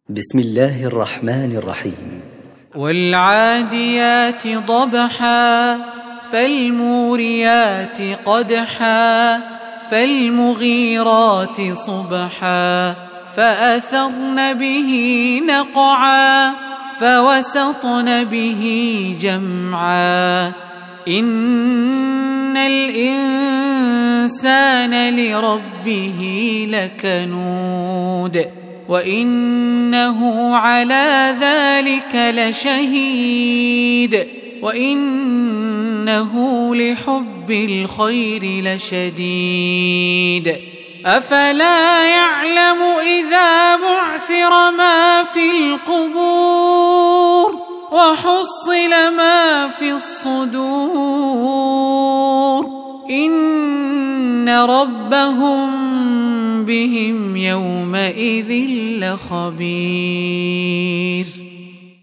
بسم الله الرحمن الرحيم. والعاديات ضبحا فالموريات قدحا فالمغيرات صبحا فأثرن به نقعا فوسطن به جمعا إن الإنسان لربه لكنود وإنه على ذلك لشهيد وإنه لحب الخير لشديد أفلا يعلم إذا بعثر ما في القبور وحصل ما في الصدور إن ربهم بهم يومئذ لخبير.